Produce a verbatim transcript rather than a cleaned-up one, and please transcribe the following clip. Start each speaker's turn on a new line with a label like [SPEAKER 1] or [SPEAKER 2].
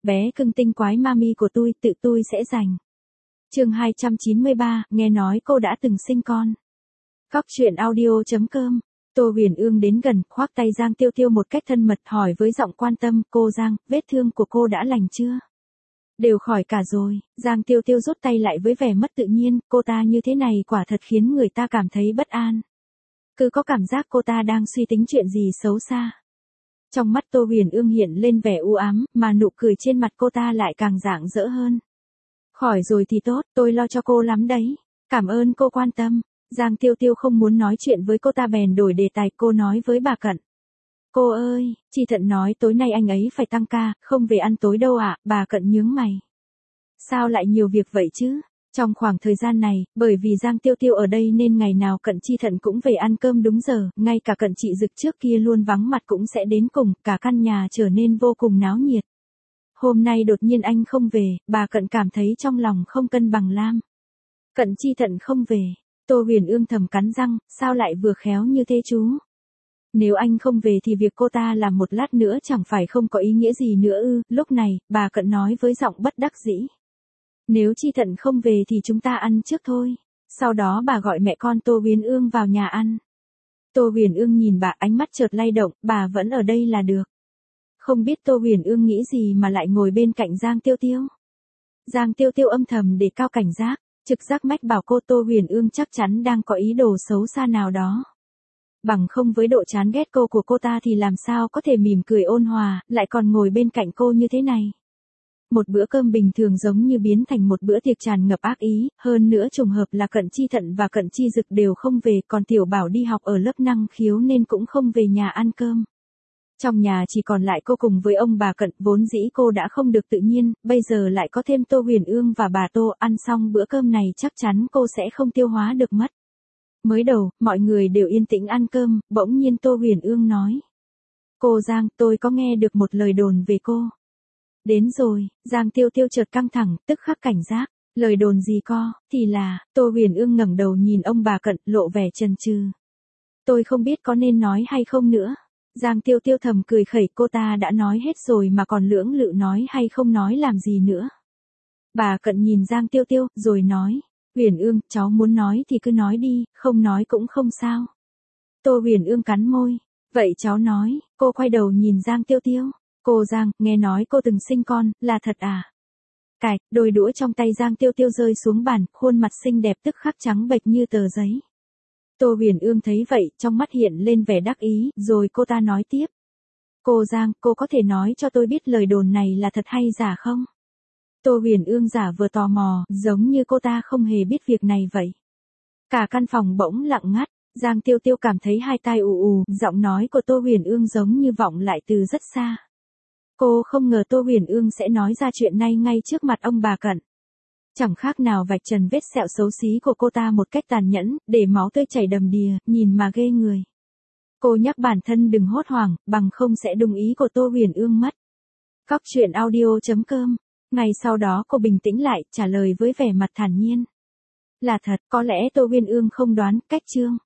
[SPEAKER 1] bé cưng tinh quái mami của tôi, tự tôi sẽ giành. Chương hai trăm chín mươi ba, nghe nói cô đã từng sinh con. Cóc truyện audio chấm com. Tô Huyền Ương đến gần, khoác tay Giang Tiêu Tiêu một cách thân mật, hỏi với giọng quan tâm, cô Giang, vết thương của cô đã lành chưa? Đều khỏi cả rồi. Giang Tiêu Tiêu rút tay lại với vẻ mất tự nhiên, cô ta như thế này quả thật khiến người ta cảm thấy bất an. Cứ có cảm giác cô ta đang suy tính chuyện gì xấu xa. Trong mắt Tô Huyền Ương hiện lên vẻ u ám, mà nụ cười trên mặt cô ta lại càng rạng rỡ hơn. Khỏi rồi thì tốt, tôi lo cho cô lắm đấy. Cảm ơn cô quan tâm. Giang Tiêu Tiêu không muốn nói chuyện với cô ta bèn đổi đề tài, cô nói với bà Cận. Cô ơi, Chi Thận nói tối nay anh ấy phải tăng ca, không về ăn tối đâu ạ. Bà Cận nhướng mày. Sao lại nhiều việc vậy chứ? Trong khoảng thời gian này, bởi vì Giang Tiêu Tiêu ở đây nên ngày nào Cận Chi Thận cũng về ăn cơm đúng giờ, ngay cả Cận Chị Dực trước kia luôn vắng mặt cũng sẽ đến cùng, cả căn nhà trở nên vô cùng náo nhiệt. Hôm nay đột nhiên anh không về, bà Cận cảm thấy trong lòng không cân bằng lam. Cận Chi Thận không về, Tô Huyền Ương thầm cắn răng, sao lại vừa khéo như thế chú? Nếu anh không về thì việc cô ta làm một lát nữa chẳng phải không có ý nghĩa gì nữa ư? Lúc này, bà Cận nói với giọng bất đắc dĩ. Nếu Chi Thận không về thì chúng ta ăn trước thôi. Sau đó bà gọi mẹ con Tô Huyền Ương vào nhà ăn. Tô Huyền Ương nhìn bà, ánh mắt chợt lay động, bà vẫn ở đây là được. Không biết Tô Huyền Ương nghĩ gì mà lại ngồi bên cạnh Giang Tiêu Tiêu. Giang Tiêu Tiêu âm thầm để cao cảnh giác, trực giác mách bảo cô Tô Huyền Ương chắc chắn đang có ý đồ xấu xa nào đó. Bằng không với độ chán ghét cô của cô ta thì làm sao có thể mỉm cười ôn hòa, lại còn ngồi bên cạnh cô như thế này. Một bữa cơm bình thường giống như biến thành một bữa tiệc tràn ngập ác ý, hơn nữa trùng hợp là Cận Chi Thận và Cận Chi Dực đều không về, còn Tiểu Bảo đi học ở lớp năng khiếu nên cũng không về nhà ăn cơm. Trong nhà chỉ còn lại cô cùng với ông bà Cận, vốn dĩ cô đã không được tự nhiên, bây giờ lại có thêm Tô Huyền Ương và bà Tô, ăn xong bữa cơm này chắc chắn cô sẽ không tiêu hóa được mất. Mới đầu, mọi người đều yên tĩnh ăn cơm, bỗng nhiên Tô Huyền Ương nói. Cô Giang, tôi có nghe được một lời đồn về cô. Đến rồi, Giang Tiêu Tiêu chợt căng thẳng, tức khắc cảnh giác. Lời đồn gì co, thì là, Tô Huyền Ương ngẩng đầu nhìn ông bà Cận, lộ vẻ chần chừ. Tôi không biết có nên nói hay không nữa. Giang Tiêu Tiêu thầm cười khẩy, cô ta đã nói hết rồi mà còn lưỡng lự nói hay không nói làm gì nữa. Bà Cận nhìn Giang Tiêu Tiêu, rồi nói. Huyền Ương, cháu muốn nói thì cứ nói đi, không nói cũng không sao. Tô Huyền Ương cắn môi. Vậy cháu nói, cô quay đầu nhìn Giang Tiêu Tiêu. Cô Giang, nghe nói cô từng sinh con, là thật à? Cạch, đôi đũa trong tay Giang Tiêu Tiêu rơi xuống bàn, khuôn mặt xinh đẹp tức khắc trắng bệch như tờ giấy. Tô Huyền Ương thấy vậy, trong mắt hiện lên vẻ đắc ý, rồi cô ta nói tiếp. Cô Giang, cô có thể nói cho tôi biết lời đồn này là thật hay giả không? Tô Huyền Ương giả vừa tò mò, giống như cô ta không hề biết việc này vậy. Cả căn phòng bỗng lặng ngắt, Giang Tiêu Tiêu cảm thấy hai tai ù ù, giọng nói của Tô Huyền Ương giống như vọng lại từ rất xa. Cô không ngờ Tô Huyền Ương sẽ nói ra chuyện này ngay trước mặt ông bà Cận. Chẳng khác nào vạch trần vết sẹo xấu xí của cô ta một cách tàn nhẫn, để máu tươi chảy đầm đìa, nhìn mà ghê người. Cô nhắc bản thân đừng hốt hoảng, bằng không sẽ đúng ý của Tô Huyền Ương mất. Cóc truyện audio chấm com. Ngày sau đó cô bình tĩnh lại, trả lời với vẻ mặt thản nhiên. Là thật, có lẽ Tô Huyền Ương không đoán, cách chương.